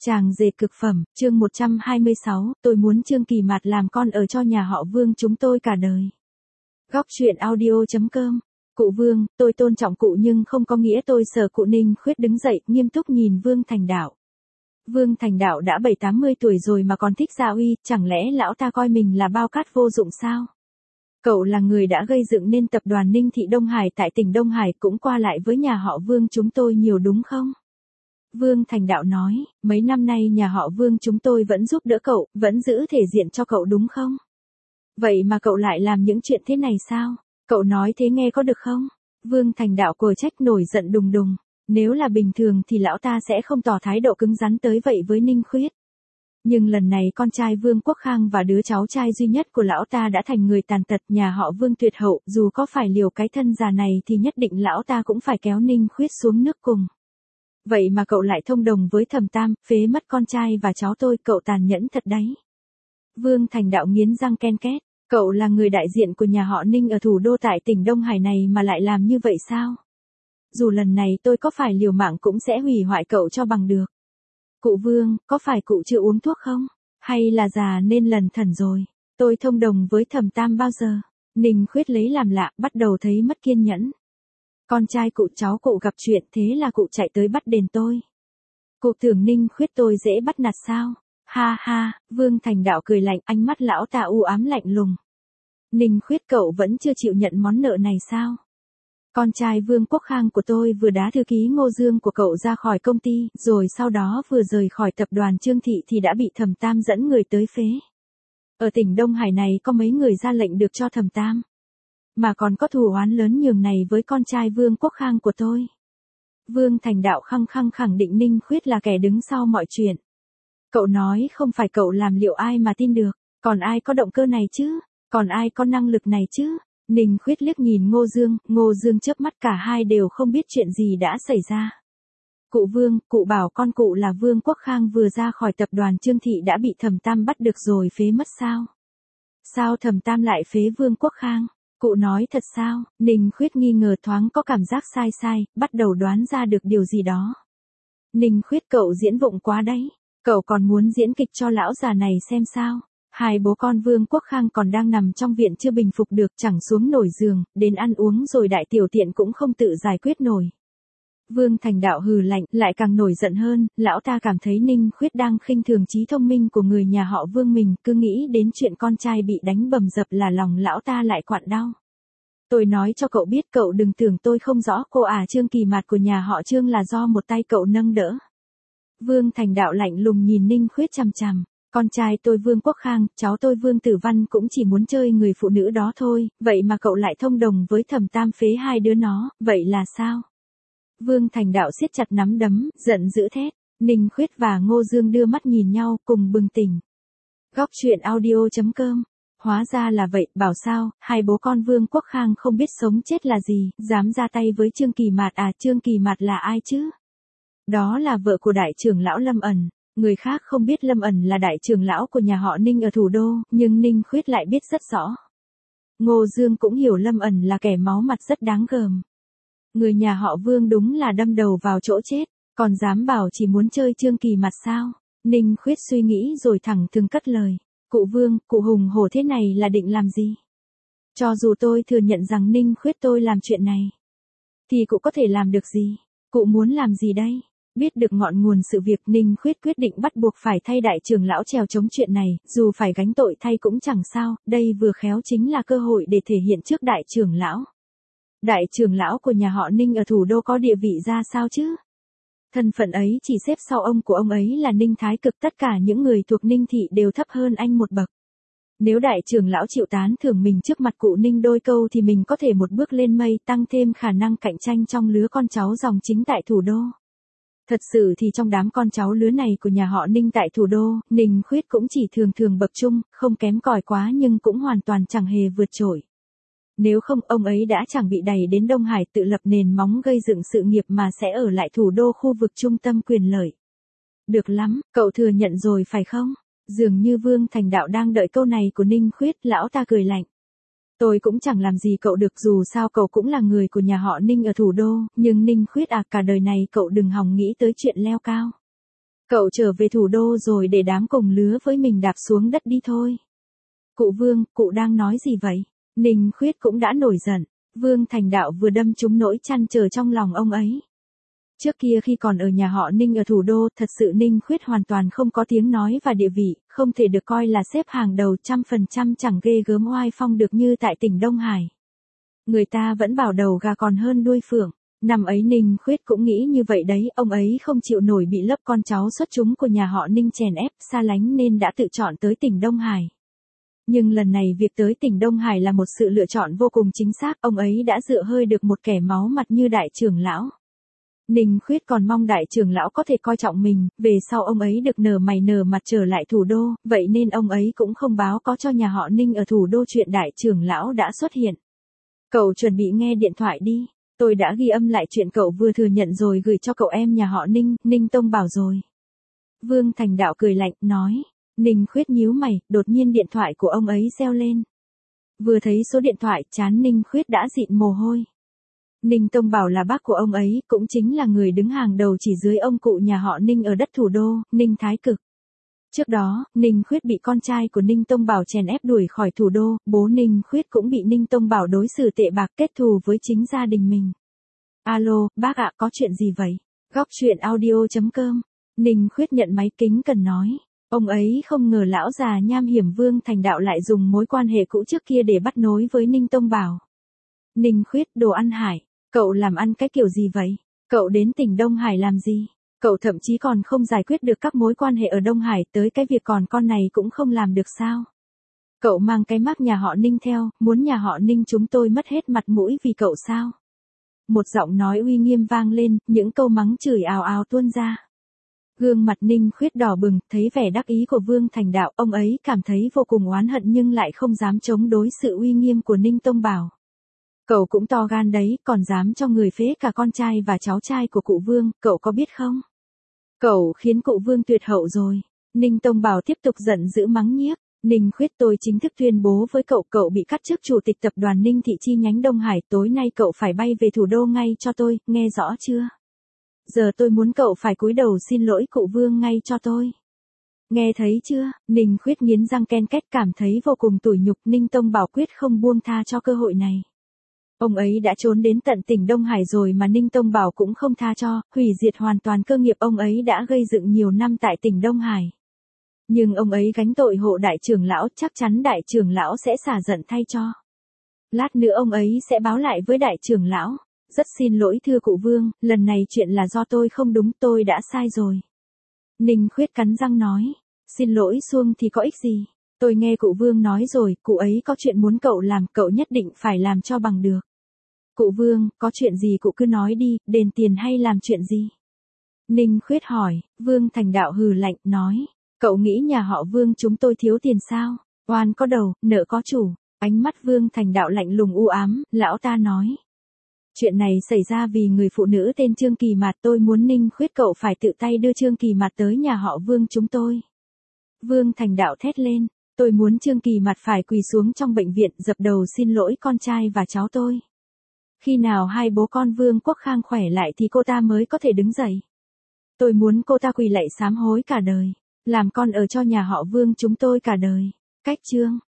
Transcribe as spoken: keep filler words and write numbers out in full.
Chàng rể cực phẩm, chương một trăm hai mươi sáu, tôi muốn Trương Kỳ Mạt làm con ở cho nhà họ Vương chúng tôi cả đời. Góc truyện audio chấm com. Cụ Vương, tôi tôn trọng cụ nhưng không có nghĩa tôi sợ cụ. Ninh Khuyết đứng dậy, nghiêm túc nhìn Vương Thành Đạo. Vương Thành Đạo đã bảy tám mươi tuổi rồi mà còn thích gia uy, chẳng lẽ lão ta coi mình là bao cát vô dụng sao? Cậu là người đã gây dựng nên tập đoàn Ninh Thị Đông Hải tại tỉnh Đông Hải, cũng qua lại với nhà họ Vương chúng tôi nhiều đúng không? Vương Thành Đạo nói, mấy năm nay nhà họ Vương chúng tôi vẫn giúp đỡ cậu, vẫn giữ thể diện cho cậu đúng không? Vậy mà cậu lại làm những chuyện thế này sao? Cậu nói thế nghe có được không? Vương Thành Đạo còi trách nổi giận đùng đùng. Nếu là bình thường thì lão ta sẽ không tỏ thái độ cứng rắn tới vậy với Ninh Khuyết. Nhưng lần này con trai Vương Quốc Khang và đứa cháu trai duy nhất của lão ta đã thành người tàn tật, nhà họ Vương tuyệt hậu, dù có phải liều cái thân già này thì nhất định lão ta cũng phải kéo Ninh Khuyết xuống nước cùng. Vậy mà cậu lại thông đồng với Thẩm Tam, phế mất con trai và cháu tôi, cậu tàn nhẫn thật đấy. Vương Thành Đạo nghiến răng ken két, cậu là người đại diện của nhà họ Ninh ở thủ đô tại tỉnh Đông Hải này mà lại làm như vậy sao? Dù lần này tôi có phải liều mạng cũng sẽ hủy hoại cậu cho bằng được. Cụ Vương, có phải cụ chưa uống thuốc không? Hay là già nên lần thần rồi? Tôi thông đồng với Thẩm Tam bao giờ? Ninh Khuyết lấy làm lạ, bắt đầu thấy mất kiên nhẫn. Con trai cụ cháu cụ gặp chuyện thế là cụ chạy tới bắt đền tôi. Cụ tưởng Ninh Khuyết tôi dễ bắt nạt sao? Ha ha, Vương Thành Đạo cười lạnh, ánh mắt lão ta u ám lạnh lùng. Ninh Khuyết cậu vẫn chưa chịu nhận món nợ này sao? Con trai Vương Quốc Khang của tôi vừa đá thư ký Ngô Dương của cậu ra khỏi công ty, rồi sau đó vừa rời khỏi tập đoàn Trương Thị thì đã bị Thẩm Tam dẫn người tới phế. Ở tỉnh Đông Hải này có mấy người ra lệnh được cho Thẩm Tam. Mà còn có thù oán lớn nhường này với con trai Vương Quốc Khang của tôi. Vương Thành Đạo khăng khăng khẳng định Ninh Khuyết là kẻ đứng sau mọi chuyện. Cậu nói không phải cậu làm liệu ai mà tin được, còn ai có động cơ này chứ, còn ai có năng lực này chứ? Ninh Khuyết liếc nhìn Ngô Dương, Ngô Dương chớp mắt, cả hai đều không biết chuyện gì đã xảy ra. Cụ Vương, cụ bảo con cụ là Vương Quốc Khang vừa ra khỏi tập đoàn Trương Thị đã bị Thẩm Tam bắt được rồi phế mất sao? Sao Thẩm Tam lại phế Vương Quốc Khang? Cụ nói thật sao? Ninh Khuyết nghi ngờ, thoáng có cảm giác sai sai, bắt đầu đoán ra được điều gì đó. Ninh Khuyết cậu diễn vụng quá đấy. Cậu còn muốn diễn kịch cho lão già này xem sao? Hai bố con Vương Quốc Khang còn đang nằm trong viện chưa bình phục được, chẳng xuống nổi giường, đến ăn uống rồi đại tiểu tiện cũng không tự giải quyết nổi. Vương Thành Đạo hừ lạnh, lại càng nổi giận hơn, lão ta cảm thấy Ninh Khuyết đang khinh thường trí thông minh của người nhà họ Vương mình, cứ nghĩ đến chuyện con trai bị đánh bầm dập là lòng lão ta lại quặn đau. Tôi nói cho cậu biết, cậu đừng tưởng tôi không rõ, cô à Trương Kỳ Mạt của nhà họ Trương là do một tay cậu nâng đỡ. Vương Thành Đạo lạnh lùng nhìn Ninh Khuyết chằm chằm. Con trai tôi Vương Quốc Khang, cháu tôi Vương Tử Văn cũng chỉ muốn chơi người phụ nữ đó thôi, vậy mà cậu lại thông đồng với Thẩm Tam phế hai đứa nó, vậy là sao? Vương Thành Đạo siết chặt nắm đấm, giận dữ thét. Ninh Khuyết và Ngô Dương đưa mắt nhìn nhau, cùng bừng tỉnh. Góc truyện audio chấm com. Hóa ra là vậy, bảo sao, hai bố con Vương Quốc Khang không biết sống chết là gì, dám ra tay với Trương Kỳ Mạt à? Trương Kỳ Mạt là ai chứ? Đó là vợ của đại trưởng lão Lâm Ẩn. Người khác không biết Lâm Ẩn là đại trưởng lão của nhà họ Ninh ở thủ đô, nhưng Ninh Khuyết lại biết rất rõ. Ngô Dương cũng hiểu Lâm Ẩn là kẻ máu mặt rất đáng gờm. Người nhà họ Vương đúng là đâm đầu vào chỗ chết, còn dám bảo chỉ muốn chơi Trương Kỳ Mạt sao? Ninh Khuyết suy nghĩ rồi thẳng thừng cất lời. Cụ Vương, cụ hùng hổ thế này là định làm gì? Cho dù tôi thừa nhận rằng Ninh Khuyết tôi làm chuyện này, thì cụ có thể làm được gì? Cụ muốn làm gì đây? Biết được ngọn nguồn sự việc, Ninh Khuyết quyết định bắt buộc phải thay đại trưởng lão chèo chống chuyện này, dù phải gánh tội thay cũng chẳng sao, đây vừa khéo chính là cơ hội để thể hiện trước đại trưởng lão. Đại trưởng lão của nhà họ Ninh ở thủ đô có địa vị ra sao chứ? Thân phận ấy chỉ xếp sau ông của ông ấy là Ninh Thái Cực, tất cả những người thuộc Ninh Thị đều thấp hơn anh một bậc. Nếu đại trưởng lão chịu tán thưởng mình trước mặt cụ Ninh đôi câu thì mình có thể một bước lên mây, tăng thêm khả năng cạnh tranh trong lứa con cháu dòng chính tại thủ đô. Thật sự thì trong đám con cháu lứa này của nhà họ Ninh tại thủ đô, Ninh Khuyết cũng chỉ thường thường bậc trung, không kém cỏi quá nhưng cũng hoàn toàn chẳng hề vượt trội. Nếu không, ông ấy đã chẳng bị đày đến Đông Hải tự lập nền móng gây dựng sự nghiệp mà sẽ ở lại thủ đô, khu vực trung tâm quyền lợi. Được lắm, cậu thừa nhận rồi phải không? Dường như Vương Thành Đạo đang đợi câu này của Ninh Khuyết, lão ta cười lạnh. Tôi cũng chẳng làm gì cậu được, dù sao cậu cũng là người của nhà họ Ninh ở thủ đô, nhưng Ninh Khuyết à, cả đời này cậu đừng hòng nghĩ tới chuyện leo cao. Cậu trở về thủ đô rồi để đám cùng lứa với mình đạp xuống đất đi thôi. Cụ Vương, cụ đang nói gì vậy? Ninh Khuyết cũng đã nổi giận. Vương Thành Đạo vừa đâm trúng nỗi trăn trở trong lòng ông ấy. Trước kia khi còn ở nhà họ Ninh ở thủ đô, thật sự Ninh Khuyết hoàn toàn không có tiếng nói và địa vị, không thể được coi là xếp hàng đầu trăm phần trăm chẳng ghê gớm oai phong được như tại tỉnh Đông Hải. Người ta vẫn bảo đầu gà còn hơn đuôi phượng. Năm ấy Ninh Khuyết cũng nghĩ như vậy đấy, ông ấy không chịu nổi bị lớp con cháu xuất chúng của nhà họ Ninh chèn ép, xa lánh nên đã tự chọn tới tỉnh Đông Hải. Nhưng lần này việc tới tỉnh Đông Hải là một sự lựa chọn vô cùng chính xác, ông ấy đã dựa hơi được một kẻ máu mặt như đại trưởng lão. Ninh Khuyết còn mong đại trưởng lão có thể coi trọng mình, về sau ông ấy được nở mày nở mặt trở lại thủ đô, vậy nên ông ấy cũng không báo có cho nhà họ Ninh ở thủ đô chuyện đại trưởng lão đã xuất hiện. Cậu chuẩn bị nghe điện thoại đi, tôi đã ghi âm lại chuyện cậu vừa thừa nhận rồi gửi cho cậu em nhà họ Ninh, Ninh Tông Bảo rồi. Vương Thành Đạo cười lạnh, nói. Ninh Khuyết nhíu mày, đột nhiên điện thoại của ông ấy reo lên. Vừa thấy số điện thoại, trán Ninh Khuyết đã dịn mồ hôi. Ninh Tông Bảo là bác của ông ấy, cũng chính là người đứng hàng đầu chỉ dưới ông cụ nhà họ Ninh ở đất thủ đô, Ninh Thái Cực. Trước đó, Ninh Khuyết bị con trai của Ninh Tông Bảo chèn ép đuổi khỏi thủ đô, bố Ninh Khuyết cũng bị Ninh Tông Bảo đối xử tệ bạc kết thù với chính gia đình mình. Alo, bác ạ, có chuyện gì vậy? Góc chuyện audio chấm com. Ninh Khuyết nhận máy kính cần nói. Ông ấy không ngờ lão già nham hiểm Vương Thành Đạo lại dùng mối quan hệ cũ trước kia để bắt nối với Ninh Tông Bảo. Ninh Khuyết, đồ ăn Hải, cậu làm ăn cái kiểu gì vậy? Cậu đến tỉnh Đông Hải làm gì? Cậu thậm chí còn không giải quyết được các mối quan hệ ở Đông Hải, tới cái việc còn con này cũng không làm được sao? Cậu mang cái mác nhà họ Ninh theo, muốn nhà họ Ninh chúng tôi mất hết mặt mũi vì cậu sao? Một giọng nói uy nghiêm vang lên, những câu mắng chửi ào ào tuôn ra. Gương mặt Ninh Khuyết đỏ bừng, thấy vẻ đắc ý của Vương Thành Đạo, ông ấy cảm thấy vô cùng oán hận nhưng lại không dám chống đối sự uy nghiêm của Ninh Tông Bảo. Cậu cũng to gan đấy, còn dám cho người phế cả con trai và cháu trai của cụ Vương, cậu có biết không? Cậu khiến cụ Vương tuyệt hậu rồi. Ninh Tông Bảo tiếp tục giận dữ mắng nhiếc. Ninh Khuyết, tôi chính thức tuyên bố với cậu, cậu bị cắt chức chủ tịch tập đoàn Ninh Thị chi nhánh Đông Hải, tối nay cậu phải bay về thủ đô ngay cho tôi, nghe rõ chưa? Giờ tôi muốn cậu phải cúi đầu xin lỗi cụ Vương ngay cho tôi. Nghe thấy chưa? Ninh Khuyết nghiến răng ken két, cảm thấy vô cùng tủi nhục. Ninh Tông Bảo quyết không buông tha cho cơ hội này. Ông ấy đã trốn đến tận tỉnh Đông Hải rồi mà Ninh Tông Bảo cũng không tha cho, hủy diệt hoàn toàn cơ nghiệp ông ấy đã gây dựng nhiều năm tại tỉnh Đông Hải. Nhưng ông ấy gánh tội hộ đại trưởng lão, chắc chắn đại trưởng lão sẽ xả giận thay cho. Lát nữa ông ấy sẽ báo lại với đại trưởng lão. Rất xin lỗi thưa cụ Vương, lần này chuyện là do tôi không đúng, tôi đã sai rồi. Ninh Khuyết cắn răng nói, xin lỗi xuông thì có ích gì, tôi nghe cụ Vương nói rồi, cụ ấy có chuyện muốn cậu làm, cậu nhất định phải làm cho bằng được. Cụ Vương, có chuyện gì cụ cứ nói đi, đền tiền hay làm chuyện gì? Ninh Khuyết hỏi. Vương Thành Đạo hừ lạnh, nói, cậu nghĩ nhà họ Vương chúng tôi thiếu tiền sao? Oan có đầu, nợ có chủ. Ánh mắt Vương Thành Đạo lạnh lùng u ám, lão ta nói. Chuyện này xảy ra vì người phụ nữ tên Trương Kỳ Mạt, tôi muốn Ninh Khuyết cậu phải tự tay đưa Trương Kỳ Mạt tới nhà họ Vương chúng tôi. Vương Thành Đạo thét lên, tôi muốn Trương Kỳ Mạt phải quỳ xuống trong bệnh viện dập đầu xin lỗi con trai và cháu tôi. Khi nào hai bố con Vương Quốc Khang khỏe lại thì cô ta mới có thể đứng dậy. Tôi muốn cô ta quỳ lạy sám hối cả đời, làm con ở cho nhà họ Vương chúng tôi cả đời. Cách chương